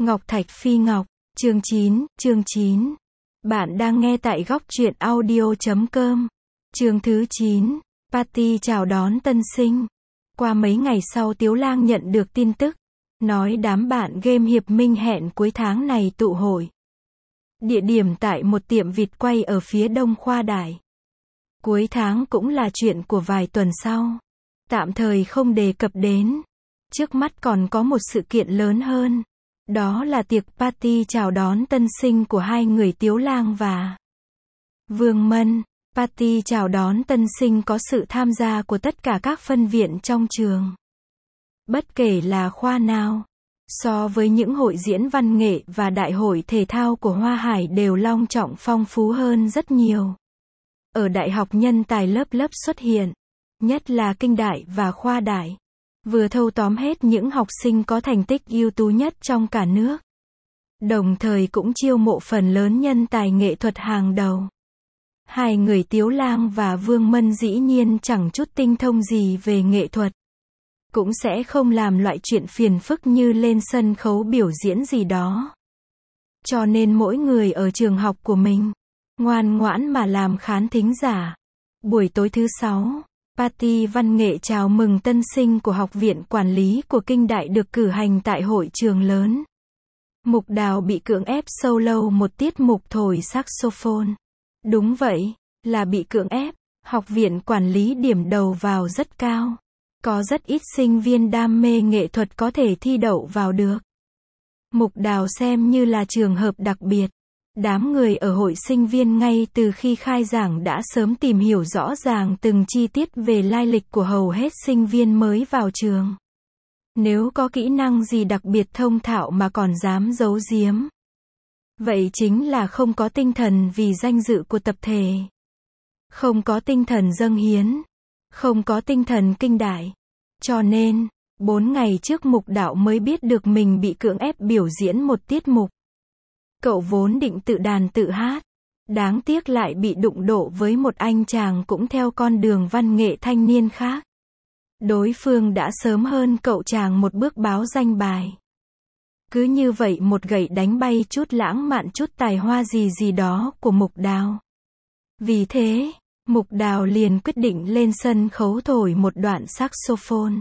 Ngọc Thạch Phi Ngọc, chương 9. Bạn đang nghe tại góc truyện audio.com. Chương thứ 9, Party chào đón tân sinh. Qua mấy ngày sau Tiếu Lang nhận được tin tức, nói đám bạn game Hiệp Minh hẹn cuối tháng này tụ hội. Địa điểm tại một tiệm vịt quay ở phía đông Khoa Đại. Cuối tháng cũng là chuyện của vài tuần sau. Tạm thời không đề cập đến. Trước mắt còn có một sự kiện lớn hơn. Đó là tiệc party chào đón tân sinh của hai người Tiếu Lang và Vương Mân. Party chào đón tân sinh có sự tham gia của tất cả các phân viện trong trường. Bất kể là khoa nào. So với những hội diễn văn nghệ và đại hội thể thao của Hoa Hải đều long trọng phong phú hơn rất nhiều. Ở đại học nhân tài lớp xuất hiện, nhất là Kinh Đại và Khoa Đại, vừa thâu tóm hết những học sinh có thành tích ưu tú nhất trong cả nước. Đồng thời cũng chiêu mộ phần lớn nhân tài nghệ thuật hàng đầu. Hai người Tiếu Lang và Vương Mân dĩ nhiên chẳng chút tinh thông gì về nghệ thuật. Cũng sẽ không làm loại chuyện phiền phức như lên sân khấu biểu diễn gì đó. Cho nên mỗi người ở trường học của mình, ngoan ngoãn mà làm khán thính giả. Buổi tối thứ 6, party văn nghệ chào mừng tân sinh của Học viện Quản lý của Kinh Đại được cử hành tại hội trường lớn. Mục Đào bị cưỡng ép solo một tiết mục thổi saxophone. Đúng vậy, là bị cưỡng ép. Học viện Quản lý điểm đầu vào rất cao. Có rất ít sinh viên đam mê nghệ thuật có thể thi đậu vào được. Mục Đào xem như là trường hợp đặc biệt. Đám người ở hội sinh viên ngay từ khi khai giảng đã sớm tìm hiểu rõ ràng từng chi tiết về lai lịch của hầu hết sinh viên mới vào trường. Nếu có kỹ năng gì đặc biệt thông thạo mà còn dám giấu giếm, vậy chính là không có tinh thần vì danh dự của tập thể. Không có tinh thần dâng hiến. Không có tinh thần kinh đại. Cho nên, 4 ngày trước Mục Đạo mới biết được mình bị cưỡng ép biểu diễn một tiết mục. Cậu vốn định tự đàn tự hát. Đáng tiếc lại bị đụng độ với một anh chàng cũng theo con đường văn nghệ thanh niên khác. Đối phương đã sớm hơn cậu chàng một bước báo danh bài. Cứ như vậy một gậy đánh bay chút lãng mạn chút tài hoa gì đó của Mục Đào. Vì thế, Mục Đào liền quyết định lên sân khấu thổi một đoạn saxophone.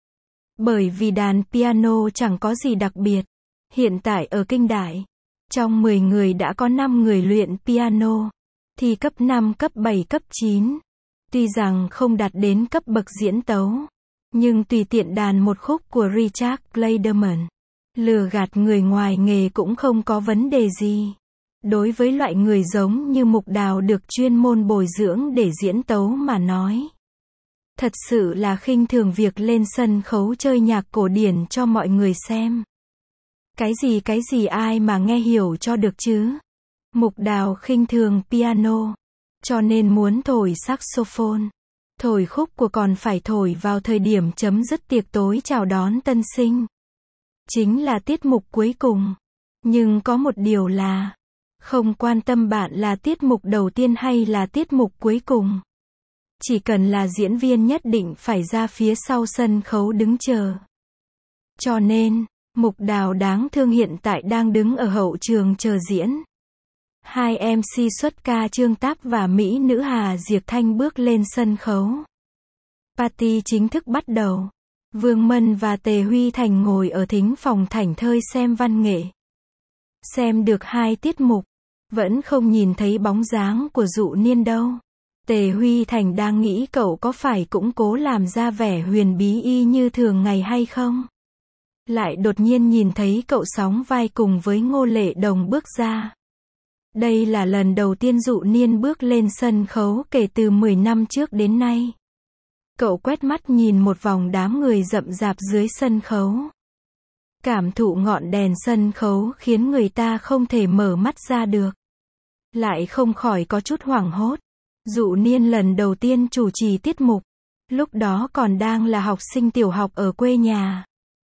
Bởi vì đàn piano chẳng có gì đặc biệt. Hiện tại ở Kinh Đại, trong 10 người đã có 5 người luyện piano. Thi cấp 5, cấp 7, cấp 9. Tuy rằng không đạt đến cấp bậc diễn tấu, nhưng tùy tiện đàn một khúc của Richard Clayderman, lừa gạt người ngoài nghề cũng không có vấn đề gì. Đối với loại người giống như Mục Đào được chuyên môn bồi dưỡng để diễn tấu mà nói, thật sự là khinh thường việc lên sân khấu chơi nhạc cổ điển cho mọi người xem. Cái gì ai mà nghe hiểu cho được chứ. Mục Đào khinh thường piano, cho nên muốn thổi saxophone. Thổi khúc của còn phải thổi vào thời điểm chấm dứt tiệc tối chào đón tân sinh. Chính là tiết mục cuối cùng. Nhưng có một điều là, không quan tâm bạn là tiết mục đầu tiên hay là tiết mục cuối cùng. Chỉ cần là diễn viên nhất định phải ra phía sau sân khấu đứng chờ. Cho nên, Mục Đào đáng thương hiện tại đang đứng ở hậu trường chờ diễn. Hai MC xuất ca Trương Táp và mỹ nữ Hà Diệp Thanh bước lên sân khấu. Party chính thức bắt đầu. Vương Mân và Tề Huy Thành ngồi ở thính phòng thảnh thơi xem văn nghệ. Xem được 2 tiết mục, vẫn không nhìn thấy bóng dáng của Dụ Niên đâu. Tề Huy Thành đang nghĩ cậu có phải cũng cố làm ra vẻ huyền bí y như thường ngày hay không? Lại đột nhiên nhìn thấy cậu sóng vai cùng với Ngô Lệ Đồng bước ra. Đây là lần đầu tiên Dụ Niên bước lên sân khấu kể từ 10 năm trước đến nay. Cậu quét mắt nhìn một vòng đám người rậm rạp dưới sân khấu. Cảm thụ ngọn đèn sân khấu khiến người ta không thể mở mắt ra được. Lại không khỏi có chút hoảng hốt. Dụ Niên lần đầu tiên chủ trì tiết mục. Lúc đó còn đang là học sinh tiểu học ở quê nhà.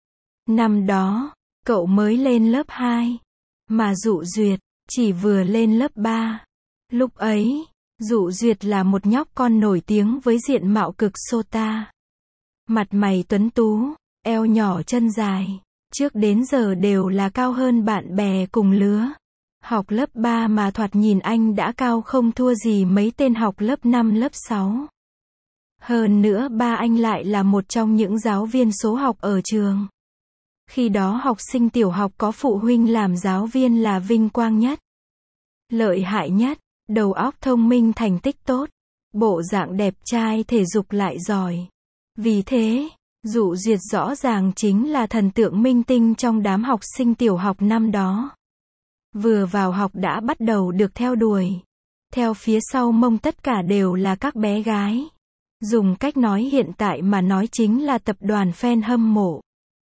Năm đó, cậu mới lên lớp 2. Mà Dụ Duyệt chỉ vừa lên lớp 3. Lúc ấy, Dụ Duyệt là một nhóc con nổi tiếng với diện mạo cực sô ta. Mặt mày tuấn tú, eo nhỏ chân dài, Trước đến giờ đều là cao hơn bạn bè cùng lứa. Học lớp 3 mà thoạt nhìn anh đã cao không thua gì mấy tên học lớp 5 lớp 6. Hơn nữa ba anh lại là một trong những giáo viên số học ở trường. Khi đó học sinh tiểu học có phụ huynh làm giáo viên là vinh quang nhất, lợi hại nhất, đầu óc thông minh, thành tích tốt, bộ dạng đẹp trai, thể dục lại giỏi. Vì thế, Dụ Duyệt rõ ràng chính là thần tượng minh tinh trong đám học sinh tiểu học năm đó. Vừa vào học đã bắt đầu được theo đuổi. Theo phía sau mông tất cả đều là các bé gái. Dùng cách nói hiện tại mà nói chính là tập đoàn fan hâm mộ.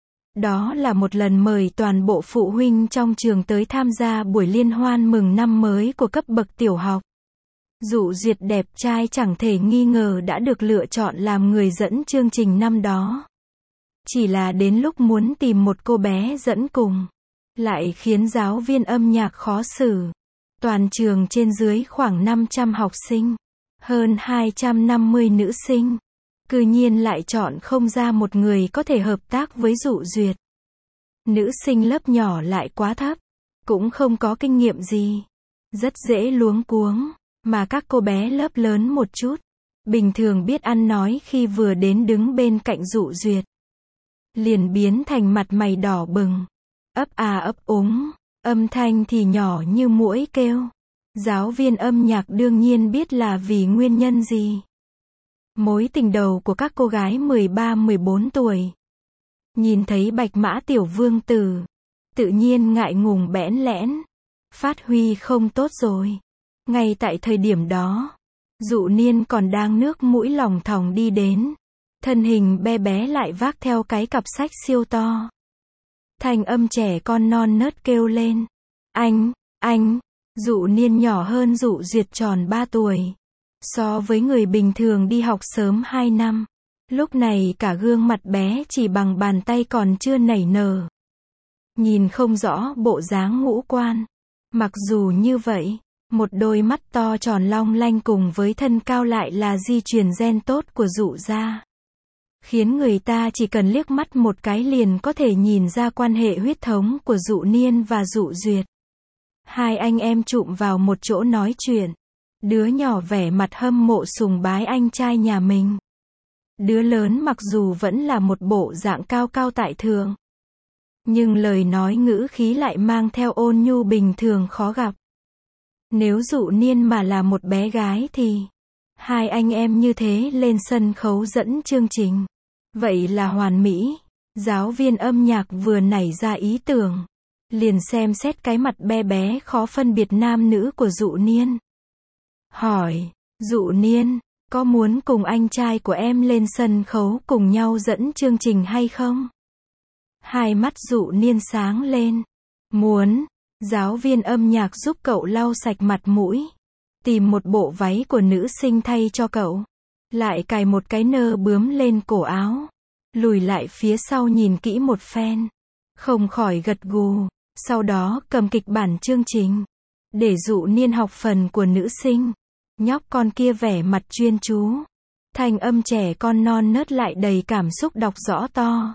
Đó là một lần mời toàn bộ phụ huynh trong trường tới tham gia buổi liên hoan mừng năm mới của cấp bậc tiểu học. Dụ Duyệt đẹp trai chẳng thể nghi ngờ đã được lựa chọn làm người dẫn chương trình năm đó. Chỉ là đến lúc muốn tìm một cô bé dẫn cùng, lại khiến giáo viên âm nhạc khó xử. Toàn trường trên dưới khoảng 500 học sinh, hơn 250 nữ sinh, cư nhiên lại chọn không ra một người có thể hợp tác với Dụ Duyệt. Nữ sinh lớp nhỏ lại quá thấp, cũng không có kinh nghiệm gì, rất dễ luống cuống, mà các cô bé lớp lớn một chút, bình thường biết ăn nói, khi vừa đến đứng bên cạnh Dụ Duyệt, liền biến thành mặt mày đỏ bừng, ấp à ấp úng, âm thanh thì nhỏ như muỗi kêu. Giáo viên âm nhạc đương nhiên biết là vì nguyên nhân gì. Mối tình đầu của các cô gái 13-14 tuổi. Nhìn thấy Bạch Mã tiểu vương tử, tự nhiên ngại ngùng bẽn lẽn, phát huy không tốt rồi. Ngay tại thời điểm đó, Dụ Niên còn đang nước mũi lòng thòng đi đến, thân hình be bé lại vác theo cái cặp sách siêu to. Thanh âm trẻ con non nớt kêu lên, anh. Dụ Niên nhỏ hơn Dụ Duyệt tròn 3 tuổi. So với người bình thường đi học sớm 2 năm. Lúc này cả gương mặt bé chỉ bằng bàn tay còn chưa nảy nở. Nhìn không rõ bộ dáng ngũ quan. Mặc dù như vậy, một đôi mắt to tròn long lanh cùng với thân cao lại là di truyền gen tốt của Dụ gia. Khiến người ta chỉ cần liếc mắt một cái liền có thể nhìn ra quan hệ huyết thống của Dụ Niên và Dụ Duyệt. Hai anh em chụm vào một chỗ nói chuyện. Đứa nhỏ vẻ mặt hâm mộ sùng bái anh trai nhà mình. Đứa lớn mặc dù vẫn là một bộ dạng cao cao tại thượng, nhưng lời nói ngữ khí lại mang theo ôn nhu bình thường khó gặp. Nếu Dụ Niên mà là một bé gái thì hai anh em như thế lên sân khấu dẫn chương trình, vậy là hoàn mỹ. Giáo viên âm nhạc vừa nảy ra ý tưởng, liền xem xét cái mặt be bé khó phân biệt nam nữ của Dụ Niên. Hỏi, Dụ Niên, có muốn cùng anh trai của em lên sân khấu cùng nhau dẫn chương trình hay không? Hai mắt Dụ Niên sáng lên. Muốn. Giáo viên âm nhạc giúp cậu lau sạch mặt mũi, tìm một bộ váy của nữ sinh thay cho cậu, lại cài một cái nơ bướm lên cổ áo, lùi lại phía sau nhìn kỹ một phen, không khỏi gật gù. Sau đó cầm kịch bản chương trình, để Dụ Niên học phần của nữ sinh. Nhóc con kia vẻ mặt chuyên chú, thanh âm trẻ con non nớt lại đầy cảm xúc đọc rõ to.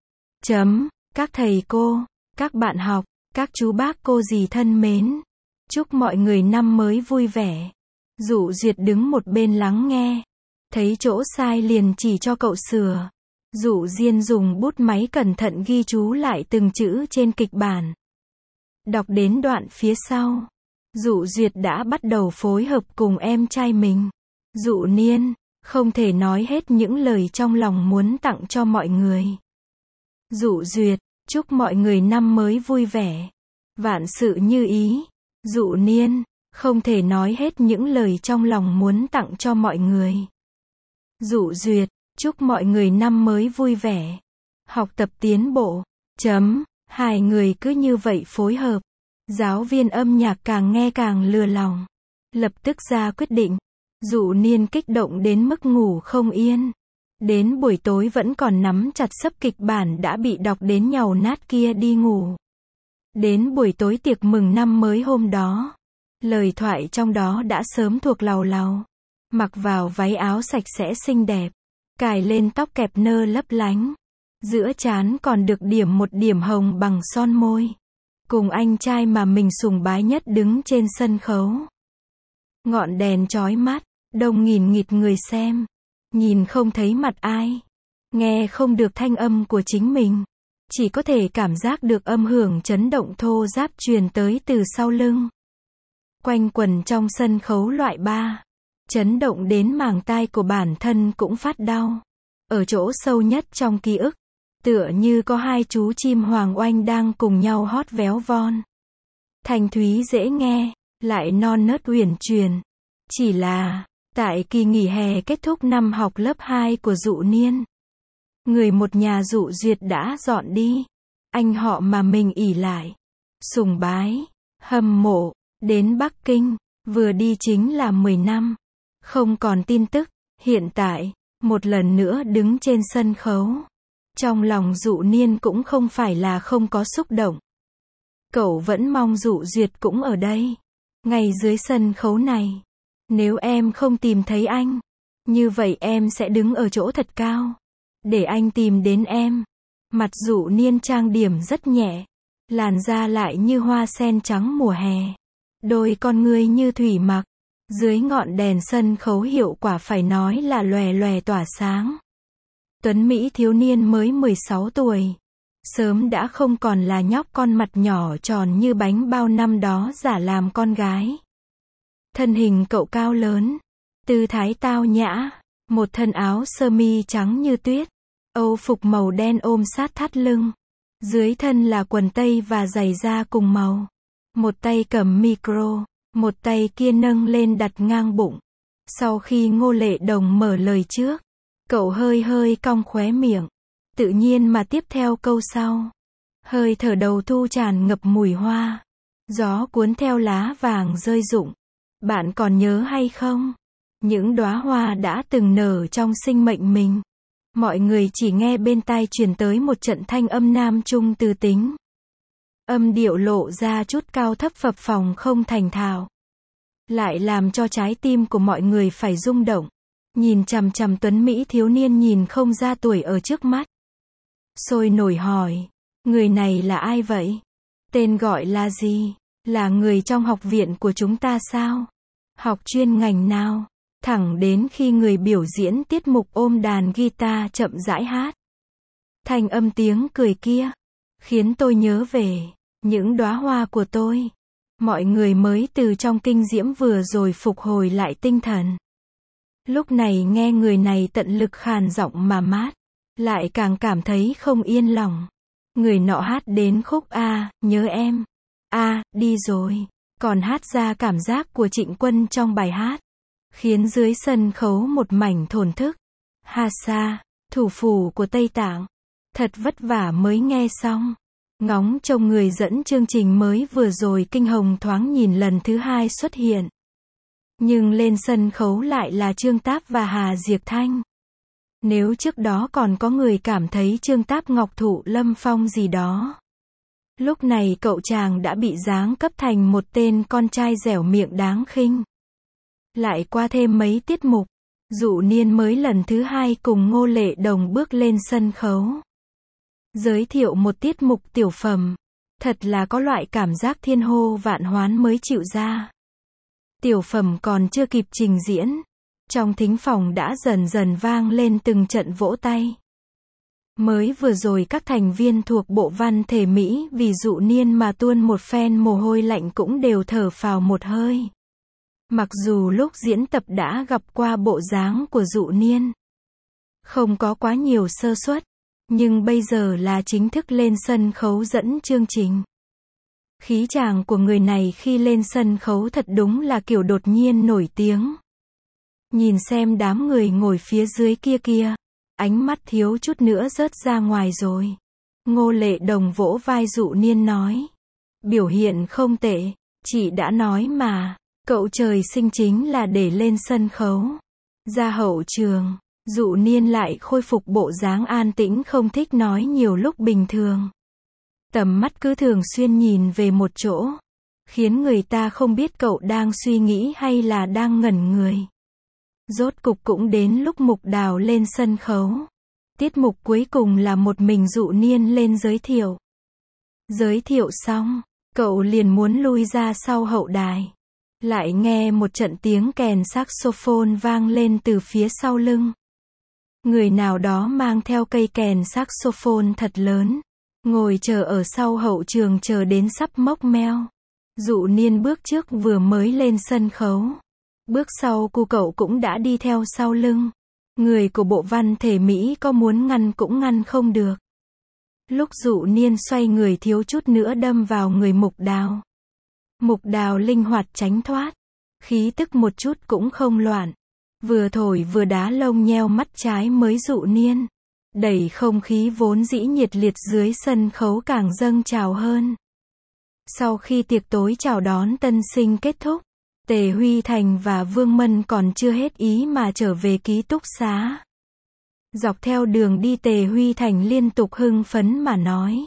Các thầy cô, các bạn học, các chú bác cô dì thân mến, chúc mọi người năm mới vui vẻ. Dụ Duyệt đứng một bên lắng nghe, thấy chỗ sai liền chỉ cho cậu sửa. Dụ Diên dùng bút máy cẩn thận ghi chú lại từng chữ trên kịch bản. Đọc đến đoạn phía sau, Dụ Duyệt đã bắt đầu phối hợp cùng em trai mình. Dụ Niên, không thể nói hết những lời trong lòng muốn tặng cho mọi người. Dụ Duyệt, chúc mọi người năm mới vui vẻ, vạn sự như ý. Dụ Niên, không thể nói hết những lời trong lòng muốn tặng cho mọi người. Dụ Duyệt, chúc mọi người năm mới vui vẻ, học tập tiến bộ. Hai người cứ như vậy phối hợp. Giáo viên âm nhạc càng nghe càng lừa lòng, lập tức ra quyết định. Dụ Niên kích động đến mức ngủ không yên. Đến buổi tối vẫn còn nắm chặt sấp kịch bản đã bị đọc đến nhàu nát kia đi ngủ. Đến buổi tối tiệc mừng năm mới hôm đó, lời thoại trong đó đã sớm thuộc làu làu. Mặc vào váy áo sạch sẽ xinh đẹp, cài lên tóc kẹp nơ lấp lánh, Giữa trán còn được điểm một điểm hồng bằng son môi. Cùng anh trai mà mình sùng bái nhất đứng trên sân khấu. Ngọn đèn chói mắt, đông nghìn nghịt người xem. Nhìn không thấy mặt ai. Nghe không được thanh âm của chính mình. Chỉ có thể cảm giác được âm hưởng chấn động thô ráp truyền tới từ sau lưng. Quanh quẩn trong sân khấu loại 3. Chấn động đến màng tai của bản thân cũng phát đau. Ở chỗ sâu nhất trong ký ức. Tựa như có hai chú chim hoàng oanh đang cùng nhau hót véo von. Thanh thúy dễ nghe, lại non nớt uyển chuyển. Chỉ là, tại kỳ nghỉ hè kết thúc năm học lớp 2 của Dụ Niên. Người một nhà Dụ Duyệt đã dọn đi. Anh họ mà mình ỷ lại. Sùng bái, hâm mộ, đến Bắc Kinh, vừa đi chính là 10 năm. Không còn tin tức, hiện tại, một lần nữa đứng trên sân khấu. Trong lòng Dụ Niên cũng không phải là không có xúc động. Cậu vẫn mong Dụ Duyệt cũng ở đây. Ngay dưới sân khấu này. Nếu em không tìm thấy anh, như vậy em sẽ đứng ở chỗ thật cao. Để anh tìm đến em. Mặt Dụ Niên trang điểm rất nhẹ. Làn da lại như hoa sen trắng mùa hè. Đôi con ngươi như thủy mặc. Dưới ngọn đèn sân khấu hiệu quả phải nói là lòe lòe tỏa sáng. Tuấn Mỹ thiếu niên mới 16 tuổi. Sớm đã không còn là nhóc con mặt nhỏ tròn như bánh bao năm đó giả làm con gái. Thân hình cậu cao lớn. Tư thái tao nhã. Một thân áo sơ mi trắng như tuyết. Âu phục màu đen ôm sát thắt lưng. Dưới thân là quần tây và giày da cùng màu. Một tay cầm micro. Một tay kia nâng lên đặt ngang bụng. Sau khi Ngô Lệ Đồng mở lời trước. Cậu hơi hơi cong khóe miệng. Tự nhiên mà tiếp theo câu sau. Hơi thở đầu thu tràn ngập mùi hoa. Gió cuốn theo lá vàng rơi rụng. Bạn còn nhớ hay không? Những đóa hoa đã từng nở trong sinh mệnh mình. Mọi người chỉ nghe bên tai truyền tới một trận thanh âm nam trung từ tính. Âm điệu lộ ra chút cao thấp phập phồng không thành thạo. Lại làm cho trái tim của mọi người phải rung động. Nhìn chằm chằm tuấn Mỹ thiếu niên nhìn không ra tuổi ở trước mắt. Sôi nổi hỏi. Người này là ai vậy? Tên gọi là gì? Là người trong học viện của chúng ta sao? Học chuyên ngành nào? Thẳng đến khi người biểu diễn tiết mục ôm đàn guitar chậm rãi hát. Thanh âm tiếng cười kia. Khiến tôi nhớ về. Những đóa hoa của tôi. Mọi người mới từ trong kinh diễm vừa rồi phục hồi lại tinh thần. Lúc này nghe người này tận lực khàn giọng mà mát. Lại càng cảm thấy không yên lòng. Người nọ hát đến khúc A, nhớ em. A, đi rồi. Còn hát ra cảm giác của Trịnh Quân trong bài hát. Khiến dưới sân khấu một mảnh thổn thức. Hassa, thủ phủ của Tây Tạng. Thật vất vả mới nghe xong. Ngóng trông người dẫn chương trình mới vừa rồi kinh hồng thoáng nhìn lần thứ hai xuất hiện. Nhưng lên sân khấu lại là Trương Táp và Hà Diệp Thanh. Nếu trước đó còn có người cảm thấy Trương Táp Ngọc Thụ Lâm Phong gì đó. Lúc này cậu chàng đã bị giáng cấp thành một tên con trai dẻo miệng đáng khinh. Lại qua thêm mấy tiết mục, Dụ Niên mới lần thứ hai cùng Ngô Lệ Đồng bước lên sân khấu. Giới thiệu một tiết mục tiểu phẩm. Thật là có loại cảm giác thiên hô vạn hoán mới chịu ra. Tiểu phẩm còn chưa kịp trình diễn. Trong thính phòng đã dần dần vang lên từng trận vỗ tay. Mới vừa rồi các thành viên thuộc bộ văn thể Mỹ vì Dụ Niên mà tuôn một phen mồ hôi lạnh cũng đều thở phào một hơi. Mặc dù lúc diễn tập đã gặp qua bộ dáng của Dụ Niên. Không có quá nhiều sơ suất. Nhưng bây giờ là chính thức lên sân khấu dẫn chương trình. Khí chàng của người này khi lên sân khấu thật đúng là kiểu đột nhiên nổi tiếng. Nhìn xem đám người ngồi phía dưới kia kia. Ánh mắt thiếu chút nữa rớt ra ngoài rồi. Ngô Lệ Đồng vỗ vai Dụ Niên nói. Biểu hiện không tệ. Chị đã nói mà. Cậu trời sinh chính là để lên sân khấu. Ra hậu trường. Dụ Niên lại khôi phục bộ dáng an tĩnh không thích nói nhiều lúc bình thường. Tầm mắt cứ thường xuyên nhìn về một chỗ. Khiến người ta không biết cậu đang suy nghĩ hay là đang ngẩn người. Rốt cục cũng đến lúc Mục Đào lên sân khấu. Tiết mục cuối cùng là một mình Dụ Niên lên giới thiệu. Giới thiệu xong, cậu liền muốn lui ra sau hậu đài. Lại nghe một trận tiếng kèn saxophone vang lên từ phía sau lưng. Người nào đó mang theo cây kèn saxophone thật lớn, ngồi chờ ở sau hậu trường chờ đến sắp mốc meo. Dụ Niên bước trước vừa mới lên sân khấu. Bước sau cu cậu cũng đã đi theo sau lưng. Người của bộ văn thể Mỹ có muốn ngăn cũng ngăn không được. Lúc Dụ Niên xoay người thiếu chút nữa đâm vào người Mục Đào. Mục Đào linh hoạt tránh thoát. Khí tức một chút cũng không loạn. Vừa thổi vừa đá lông nheo mắt trái mới Dụ Niên. Đẩy không khí vốn dĩ nhiệt liệt dưới sân khấu càng dâng trào hơn. Sau khi tiệc tối chào đón tân sinh kết thúc, Tề Huy Thành và Vương Mân còn chưa hết ý mà trở về ký túc xá. Dọc theo đường đi Tề Huy Thành liên tục hưng phấn mà nói.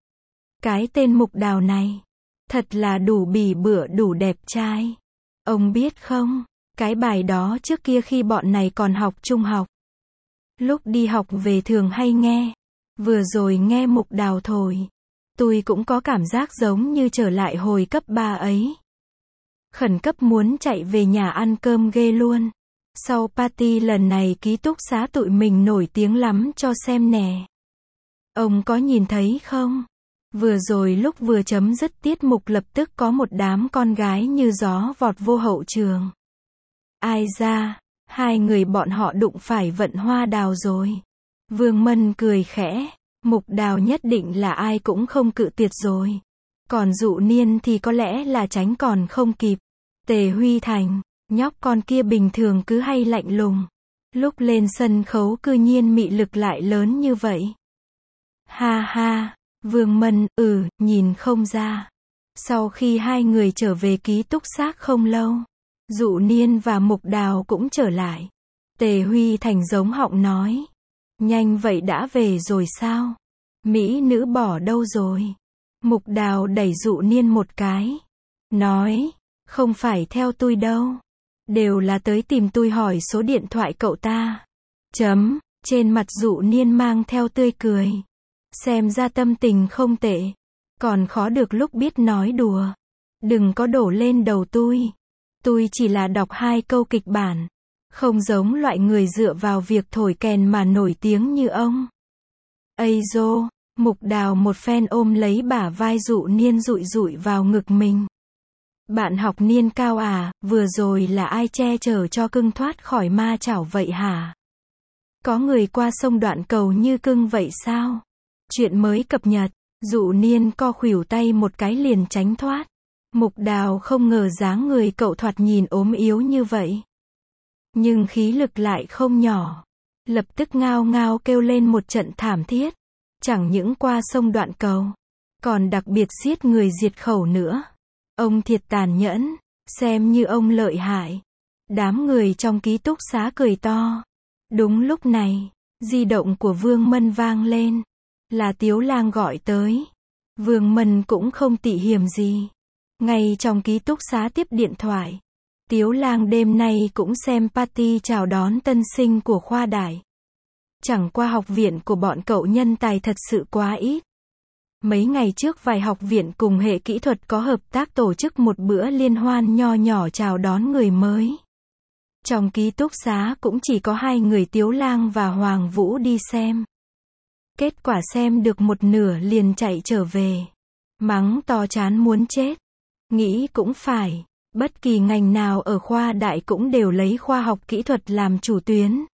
Cái tên Mục Đào này, thật là đủ bỉ bựa đủ đẹp trai. Ông biết không, cái bài đó trước kia khi bọn này còn học trung học. Lúc đi học về thường hay nghe. Vừa rồi nghe Mục Đào thổi. Tôi cũng có cảm giác giống như trở lại hồi cấp 3 ấy. Khẩn cấp muốn chạy về nhà ăn cơm ghê luôn. Sau party lần này ký túc xá tụi mình nổi tiếng lắm cho xem nè. Ông có nhìn thấy không? Vừa rồi lúc vừa chấm dứt tiết mục lập tức có một đám con gái như gió vọt vô hậu trường. Ai ra, hai người bọn họ đụng phải Vận Hoa Đào rồi. Vương Mân cười khẽ. Mục Đào nhất định là ai cũng không cự tuyệt rồi. Còn Dụ Niên thì có lẽ là tránh còn không kịp. Tề Huy Thành, nhóc con kia bình thường cứ hay lạnh lùng. Lúc lên sân khấu cư nhiên mị lực lại lớn như vậy. Ha ha, Vương Mân, nhìn không ra. Sau khi hai người trở về ký túc xá không lâu, Dụ Niên và Mục Đào cũng trở lại. Tề Huy Thành giống họng nói. Nhanh vậy đã về rồi sao? Mỹ nữ bỏ đâu rồi? Mục Đào đẩy Dụ Niên một cái. Nói, không phải theo tôi đâu. Đều là tới tìm tôi hỏi số điện thoại cậu ta. Trên mặt Dụ Niên mang theo tươi cười. Xem ra tâm tình không tệ. Còn khó được lúc biết nói đùa. Đừng có đổ lên đầu tôi. Tôi chỉ là đọc 2 câu kịch bản. Không giống loại người dựa vào việc thổi kèn mà nổi tiếng như ông. Ây dô, Mục Đào một phen ôm lấy bả vai Dụ Niên dụi dụi vào ngực mình. Bạn học Niên Cao à, vừa rồi là ai che chở cho cưng thoát khỏi ma chảo vậy hả? Có người qua sông Đoạn Cầu như cưng vậy sao? Chuyện mới cập nhật, Dụ Niên co khuỷu tay một cái liền tránh thoát. Mục Đào không ngờ dáng người cậu thoạt nhìn ốm yếu như vậy. Nhưng khí lực lại không nhỏ. Lập tức ngao ngao kêu lên một trận thảm thiết. Chẳng những qua sông Đoạn Cầu, còn đặc biệt giết người diệt khẩu nữa. Ông thiệt tàn nhẫn, xem như ông lợi hại. Đám người trong ký túc xá cười to. Đúng lúc này, di động của Vương Mân vang lên. Là Tiếu Lang gọi tới. Vương Mân cũng không tị hiềm gì. Ngay trong ký túc xá tiếp điện thoại. Tiếu Lang đêm nay cũng xem party chào đón tân sinh của khoa đại. Chẳng qua học viện của bọn cậu nhân tài thật sự quá ít. Mấy ngày trước vài học viện cùng hệ kỹ thuật có hợp tác tổ chức một bữa liên hoan nho nhỏ chào đón người mới. Trong ký túc xá cũng chỉ có 2 người Tiếu Lang và Hoàng Vũ đi xem. Kết quả xem được một nửa liền chạy trở về. Mắng to chán muốn chết. Nghĩ cũng phải. Bất kỳ ngành nào ở khoa đại cũng đều lấy khoa học kỹ thuật làm chủ tuyến.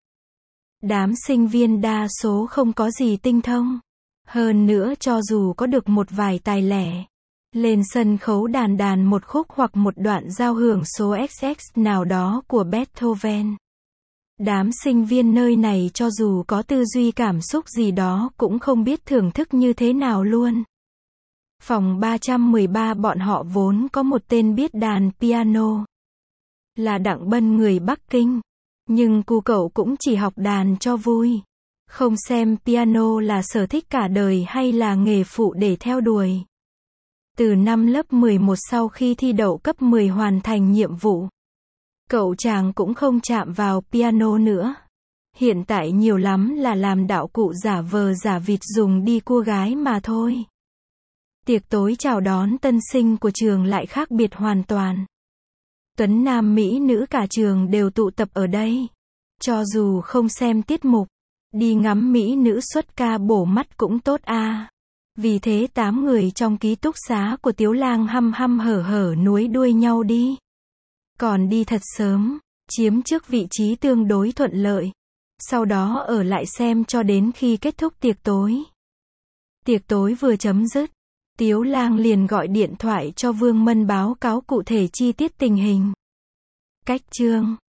Đám sinh viên đa số không có gì tinh thông. Hơn nữa cho dù có được một vài tài lẻ, lên sân khấu đàn một khúc hoặc một đoạn giao hưởng số XX nào đó của Beethoven. Đám sinh viên nơi này cho dù có tư duy cảm xúc gì đó cũng không biết thưởng thức như thế nào luôn. Phòng 313 bọn họ vốn có một tên biết đàn piano. Là Đặng Bân người Bắc Kinh. Nhưng cu cậu cũng chỉ học đàn cho vui. Không xem piano là sở thích cả đời hay là nghề phụ để theo đuổi. Từ năm lớp 11 sau khi thi đậu cấp 10 hoàn thành nhiệm vụ, cậu chàng cũng không chạm vào piano nữa. Hiện tại nhiều lắm là làm đạo cụ giả vờ giả vịt dùng đi cua gái mà thôi. Tiệc tối chào đón tân sinh của trường lại khác biệt hoàn toàn. Tuấn nam mỹ nữ cả trường đều tụ tập ở đây. Cho dù không xem tiết mục, đi ngắm mỹ nữ xuất ca bổ mắt cũng tốt a. Vì thế 8 người trong ký túc xá của Tiếu Lang hăm hăm hở hở núi đuôi nhau đi. Còn đi thật sớm, chiếm trước vị trí tương đối thuận lợi. Sau đó ở lại xem cho đến khi kết thúc tiệc tối. Tiệc tối vừa chấm dứt, Tiếu Lang liền gọi điện thoại cho Vương Mân báo cáo cụ thể chi tiết tình hình. Cách chương